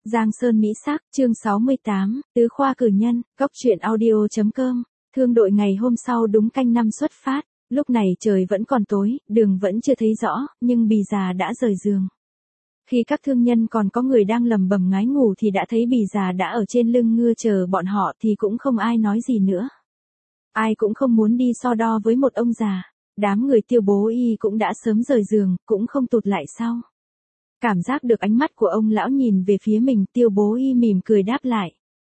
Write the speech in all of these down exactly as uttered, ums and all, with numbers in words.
Giang Sơn Mỹ Sắc, chương sáu mươi tám, Tứ Khoa Cử Nhân, Góc Chuyện Audio chấm com. Thương đội ngày hôm sau đúng canh năm xuất phát, lúc này trời vẫn còn tối, đường vẫn chưa thấy rõ, nhưng Bì già đã rời giường. Khi các thương nhân còn có người đang lầm bầm ngái ngủ thì đã thấy Bì già đã ở trên lưng ngựa chờ bọn họ thì cũng không ai nói gì nữa. Ai cũng không muốn đi so đo với một ông già, đám người Tiêu Bố Y cũng đã sớm rời giường, cũng không tụt lại sau. Cảm giác được ánh mắt của ông lão nhìn về phía mình, Tiêu Bố Y mỉm cười đáp lại.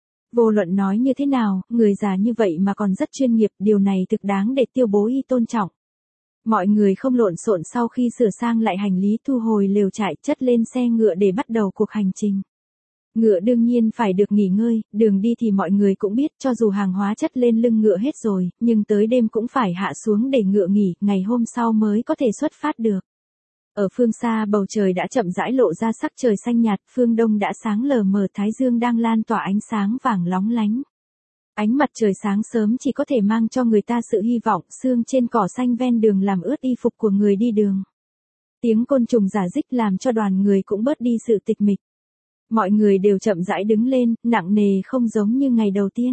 Vô luận nói như thế nào, người già như vậy mà còn rất chuyên nghiệp, điều này thực đáng để Tiêu Bố Y tôn trọng. Mọi người không lộn xộn sau khi sửa sang lại hành lý thu hồi lều trại, chất lên xe ngựa để bắt đầu cuộc hành trình. Ngựa đương nhiên phải được nghỉ ngơi, đường đi thì mọi người cũng biết cho dù hàng hóa chất lên lưng ngựa hết rồi, nhưng tới đêm cũng phải hạ xuống để ngựa nghỉ, ngày hôm sau mới có thể xuất phát được. Ở phương xa bầu trời đã chậm rãi lộ ra sắc trời xanh nhạt, phương đông đã sáng lờ mờ, thái dương đang lan tỏa ánh sáng vàng lóng lánh. Ánh mặt trời sáng sớm chỉ có thể mang cho người ta sự hy vọng, sương trên cỏ xanh ven đường làm ướt y phục của người đi đường. Tiếng côn trùng rả rích làm cho đoàn người cũng bớt đi sự tịch mịch. Mọi người đều chậm rãi đứng lên, nặng nề không giống như ngày đầu tiên.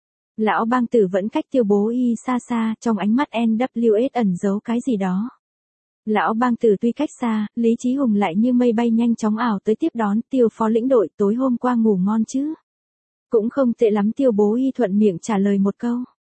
Lão Bang Tử vẫn cách Tiêu Bố Y xa xa, trong ánh mắt en vê ét ẩn giấu cái gì đó. Lão Bang Tử tuy cách xa, Lý Chí Hùng lại như mây bay nhanh chóng ảo tới tiếp đón. Tiêu phó lĩnh đội, tối hôm qua ngủ ngon chứ? Cũng không tệ lắm, Tiêu Bố Y thuận miệng trả lời một câu.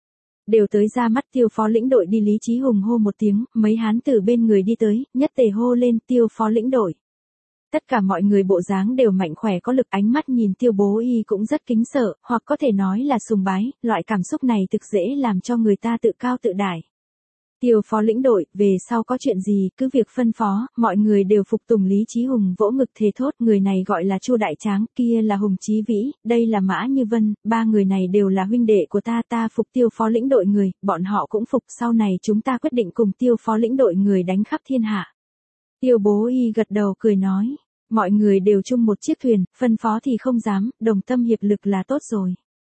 Đều tới ra mắt Tiêu phó lĩnh đội đi, Lý Chí Hùng hô một tiếng, mấy hán tử bên người đi tới, nhất tề hô lên Tiêu phó lĩnh đội. Tất cả mọi người bộ dáng đều mạnh khỏe có lực, ánh mắt nhìn Tiêu Bố Y cũng rất kính sợ, hoặc có thể nói là sùng bái, loại cảm xúc này thực dễ làm cho người ta tự cao tự đại. Tiêu phó lĩnh đội, về sau có chuyện gì, cứ việc phân phó, mọi người đều phục tùng. Lý Chí Hùng vỗ ngực thề thốt, người này gọi là Chu Đại Tráng, kia là Hùng Chí Vĩ, đây là Mã Như Vân, ba người này đều là huynh đệ của ta, ta phục Tiêu phó lĩnh đội người, bọn họ cũng phục, sau này chúng ta quyết định cùng Tiêu phó lĩnh đội người đánh khắp thiên hạ. Tiêu Bố Y gật đầu cười nói, mọi người đều chung một chiếc thuyền, phân phó thì không dám, đồng tâm hiệp lực là tốt rồi.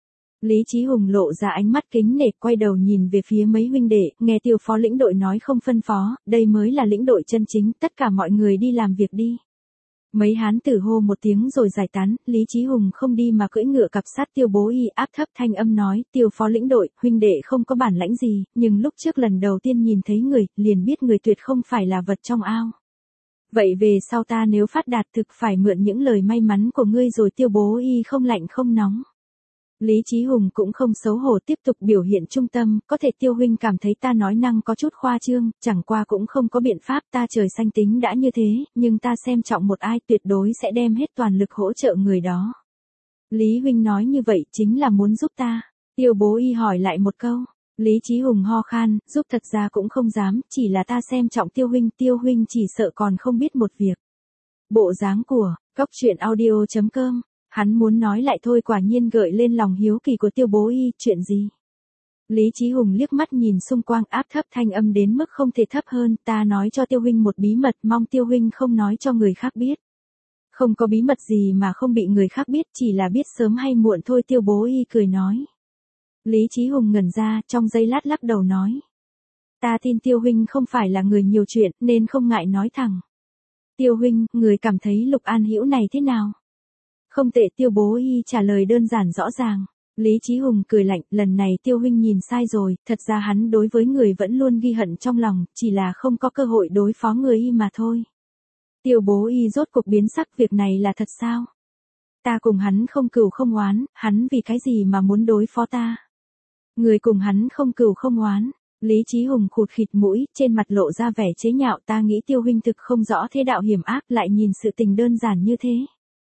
Lý Chí Hùng lộ ra ánh mắt kính nể, quay đầu nhìn về phía mấy huynh đệ, nghe Tiêu phó lĩnh đội nói không phân phó, đây mới là lĩnh đội chân chính, tất cả mọi người đi làm việc đi. Mấy hán tử hô một tiếng rồi giải tán, Lý Chí Hùng không đi mà cưỡi ngựa cặp sát Tiêu Bố Y, áp thấp thanh âm nói, Tiêu phó lĩnh đội, huynh đệ không có bản lãnh gì, nhưng lúc trước lần đầu tiên nhìn thấy người, liền biết người tuyệt không phải là vật trong ao. Vậy về sau ta nếu phát đạt thực phải mượn những lời may mắn của ngươi rồi. Tiêu Bố Y không lạnh không nóng. Lý Chí Hùng cũng không xấu hổ tiếp tục biểu hiện trung tâm, có thể Tiêu huynh cảm thấy ta nói năng có chút khoa trương, chẳng qua cũng không có biện pháp, ta trời xanh tính đã như thế, nhưng ta xem trọng một ai tuyệt đối sẽ đem hết toàn lực hỗ trợ người đó. Lý huynh nói như vậy chính là muốn giúp ta. Tiêu Bố Y hỏi lại một câu. Lý Chí Hùng ho khan, giúp thật ra cũng không dám, chỉ là ta xem trọng Tiêu huynh, Tiêu huynh chỉ sợ còn không biết một việc. Bộ dáng của, Góc Chuyện Audio chấm com. Hắn muốn nói lại thôi, quả nhiên gợi lên lòng hiếu kỳ của Tiêu Bố Y, chuyện gì? Lý Chí Hùng liếc mắt nhìn xung quanh, áp thấp thanh âm đến mức không thể thấp hơn, ta nói cho Tiêu huynh một bí mật, mong Tiêu huynh không nói cho người khác biết. Không có bí mật gì mà không bị người khác biết, chỉ là biết sớm hay muộn thôi. Tiêu Bố Y cười nói. Lý Chí Hùng ngẩn ra, trong giây lát lắc đầu nói. Ta tin Tiêu huynh không phải là người nhiều chuyện, nên không ngại nói thẳng. Tiêu huynh, người cảm thấy Lục An Hữu này thế nào? Không tệ, Tiêu Bố Y trả lời đơn giản rõ ràng. Lý Chí Hùng cười lạnh, lần này Tiêu huynh nhìn sai rồi, thật ra hắn đối với người vẫn luôn ghi hận trong lòng, chỉ là không có cơ hội đối phó người y mà thôi. Tiêu Bố Y rốt cuộc biến sắc, việc này là thật sao? Ta cùng hắn không cừu không oán, hắn vì cái gì mà muốn đối phó ta? Người cùng hắn không cừu không oán. Lý Chí Hùng khụt khịt mũi, trên mặt lộ ra vẻ chế nhạo, ta nghĩ Tiêu huynh thực không rõ thế đạo hiểm ác, lại nhìn sự tình đơn giản như thế.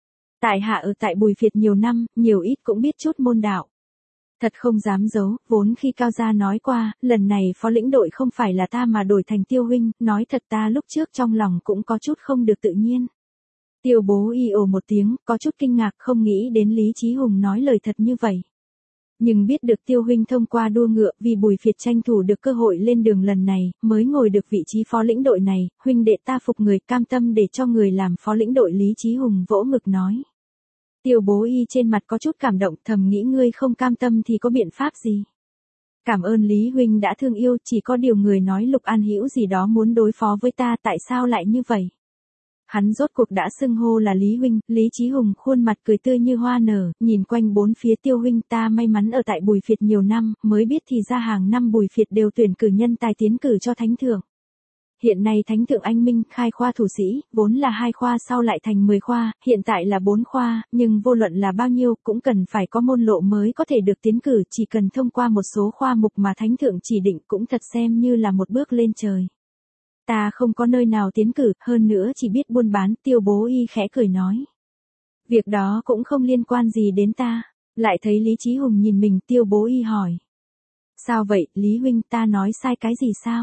Tại hạ ở tại Bùi Phiệt nhiều năm, nhiều ít cũng biết chút môn đạo. Thật không dám giấu, vốn khi Cao Gia nói qua, lần này phó lĩnh đội không phải là ta mà đổi thành Tiêu huynh, nói thật ta lúc trước trong lòng cũng có chút không được tự nhiên. Tiêu Bố Y ồ một tiếng, có chút kinh ngạc, không nghĩ đến Lý Chí Hùng nói lời thật như vậy. Nhưng biết được Tiêu huynh thông qua đua ngựa, vì Bùi Phiệt tranh thủ được cơ hội lên đường lần này, mới ngồi được vị trí phó lĩnh đội này, huynh đệ ta phục người, cam tâm để cho người làm phó lĩnh đội. Lý Chí Hùng vỗ ngực nói. Tiêu Bố Y trên mặt có chút cảm động, thầm nghĩ ngươi không cam tâm thì có biện pháp gì? Cảm ơn Lý huynh đã thương yêu, chỉ có điều người nói Lục An Hữu gì đó muốn đối phó với ta, tại sao lại như vậy? Hắn rốt cuộc đã xưng hô là Lý huynh, Lý Chí Hùng khuôn mặt cười tươi như hoa nở, nhìn quanh bốn phía Tiêu huynh, ta may mắn ở tại Bùi Phiệt nhiều năm, mới biết thì ra hàng năm Bùi Phiệt đều tuyển cử nhân tài tiến cử cho thánh thượng. Hiện nay thánh thượng anh minh khai khoa thủ sĩ, vốn là hai khoa sau lại thành mười khoa, hiện tại là bốn khoa, nhưng vô luận là bao nhiêu cũng cần phải có môn lộ mới có thể được tiến cử, chỉ cần thông qua một số khoa mục mà thánh thượng chỉ định cũng thật xem như là một bước lên trời. Ta không có nơi nào tiến cử, hơn nữa chỉ biết buôn bán, Tiêu Bố Y khẽ cười nói. Việc đó cũng không liên quan gì đến ta. Lại thấy Lý Chí Hùng nhìn mình, Tiêu Bố Y hỏi. Sao vậy, Lý huynh, ta nói sai cái gì sao?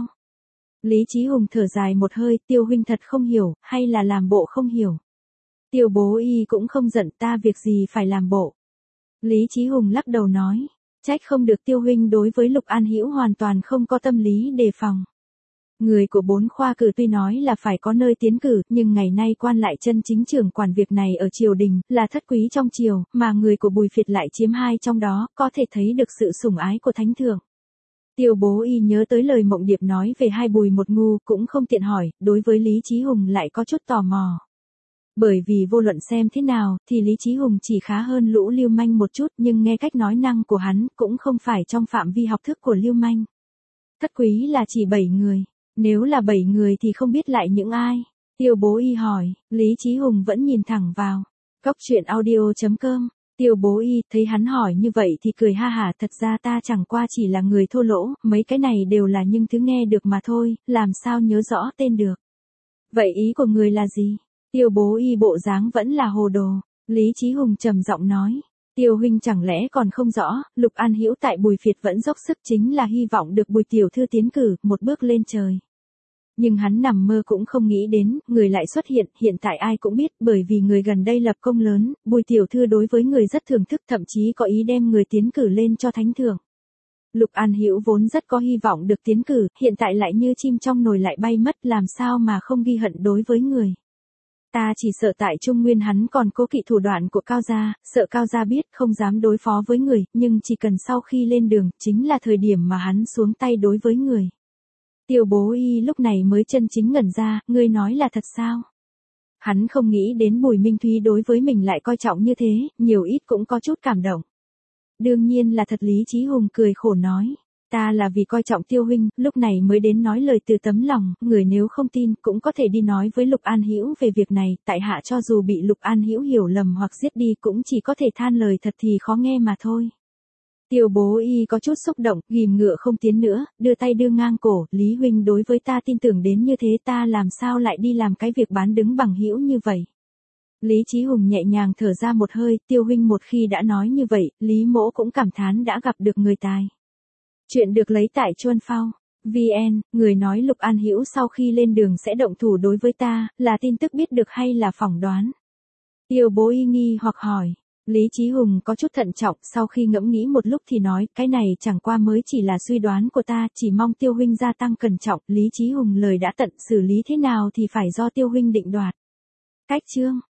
Lý Chí Hùng thở dài một hơi, Tiêu huynh thật không hiểu, hay là làm bộ không hiểu? Tiêu Bố Y cũng không giận, ta việc gì phải làm bộ. Lý Chí Hùng lắc đầu nói, trách không được Tiêu huynh đối với Lục An Hữu hoàn toàn không có tâm lý đề phòng. Người của bốn khoa cử tuy nói là phải có nơi tiến cử, nhưng ngày nay quan lại chân chính trưởng quản việc này ở triều đình, là thất quý trong triều, mà người của Bùi Phiệt lại chiếm hai trong đó, có thể thấy được sự sủng ái của thánh thượng. Tiêu Bố Y nhớ tới lời Mộng Điệp nói về hai Bùi một ngu, cũng không tiện hỏi, đối với Lý Chí Hùng lại có chút tò mò. Bởi vì vô luận xem thế nào, thì Lý Chí Hùng chỉ khá hơn Lũ Lưu Manh một chút, nhưng nghe cách nói năng của hắn, cũng không phải trong phạm vi học thức của Lưu Manh. Thất quý là chỉ bảy người. Nếu là bảy người thì không biết lại những ai? Tiêu Bố Y hỏi, Lý Chí Hùng vẫn nhìn thẳng vào. Cóc truyện audio chấm com. Tiêu Bố Y thấy hắn hỏi như vậy thì cười ha hả, thật ra ta chẳng qua chỉ là người thô lỗ, mấy cái này đều là những thứ nghe được mà thôi, làm sao nhớ rõ tên được. Vậy ý của người là gì? Tiêu Bố Y bộ dáng vẫn là hồ đồ. Lý Chí Hùng trầm giọng nói. Tiêu huynh chẳng lẽ còn không rõ, Lục An Hữu tại Bùi Phiệt vẫn dốc sức chính là hy vọng được Bùi tiểu thư tiến cử, một bước lên trời. Nhưng hắn nằm mơ cũng không nghĩ đến, người lại xuất hiện, hiện tại ai cũng biết, bởi vì người gần đây lập công lớn, Bùi tiểu thư đối với người rất thưởng thức, thậm chí có ý đem người tiến cử lên cho thánh thượng. Lục An Hữu vốn rất có hy vọng được tiến cử, hiện tại lại như chim trong nồi lại bay mất, làm sao mà không ghi hận đối với người. Ta chỉ sợ tại Trung Nguyên hắn còn cố kỵ thủ đoạn của Cao gia, sợ Cao gia biết không dám đối phó với người, nhưng chỉ cần sau khi lên đường, chính là thời điểm mà hắn xuống tay đối với người. Tiêu Bố Y lúc này mới chân chính ngẩn ra, ngươi nói là thật sao? Hắn không nghĩ đến Bùi Minh Thúy đối với mình lại coi trọng như thế, nhiều ít cũng có chút cảm động. Đương nhiên là thật. Lý Chí Hùng cười khổ nói. Ta là vì coi trọng Tiêu huynh, lúc này mới đến nói lời từ tấm lòng, người nếu không tin cũng có thể đi nói với Lục An Hữu về việc này, tại hạ cho dù bị Lục An Hữu hiểu lầm hoặc giết đi cũng chỉ có thể than lời thật thì khó nghe mà thôi. Tiêu Bố Y có chút xúc động, ghim ngựa không tiến nữa, đưa tay đưa ngang cổ, Lý huynh đối với ta tin tưởng đến như thế, ta làm sao lại đi làm cái việc bán đứng bằng hữu như vậy. Lý Chí Hùng nhẹ nhàng thở ra một hơi, Tiêu huynh một khi đã nói như vậy, Lý mỗ cũng cảm thán đã gặp được người tài. Chuyện được lấy tại Chuan Phao. vê en, người nói Lục An Hữu sau khi lên đường sẽ động thủ đối với ta, là tin tức biết được hay là phỏng đoán? Tiêu Bố Y nghi hoặc hỏi. Lý Chí Hùng có chút thận trọng, sau khi ngẫm nghĩ một lúc thì nói, cái này chẳng qua mới chỉ là suy đoán của ta, chỉ mong Tiêu huynh gia tăng cẩn trọng. Lý Chí Hùng lời đã tận, xử lý thế nào thì phải do Tiêu huynh định đoạt. Cách chương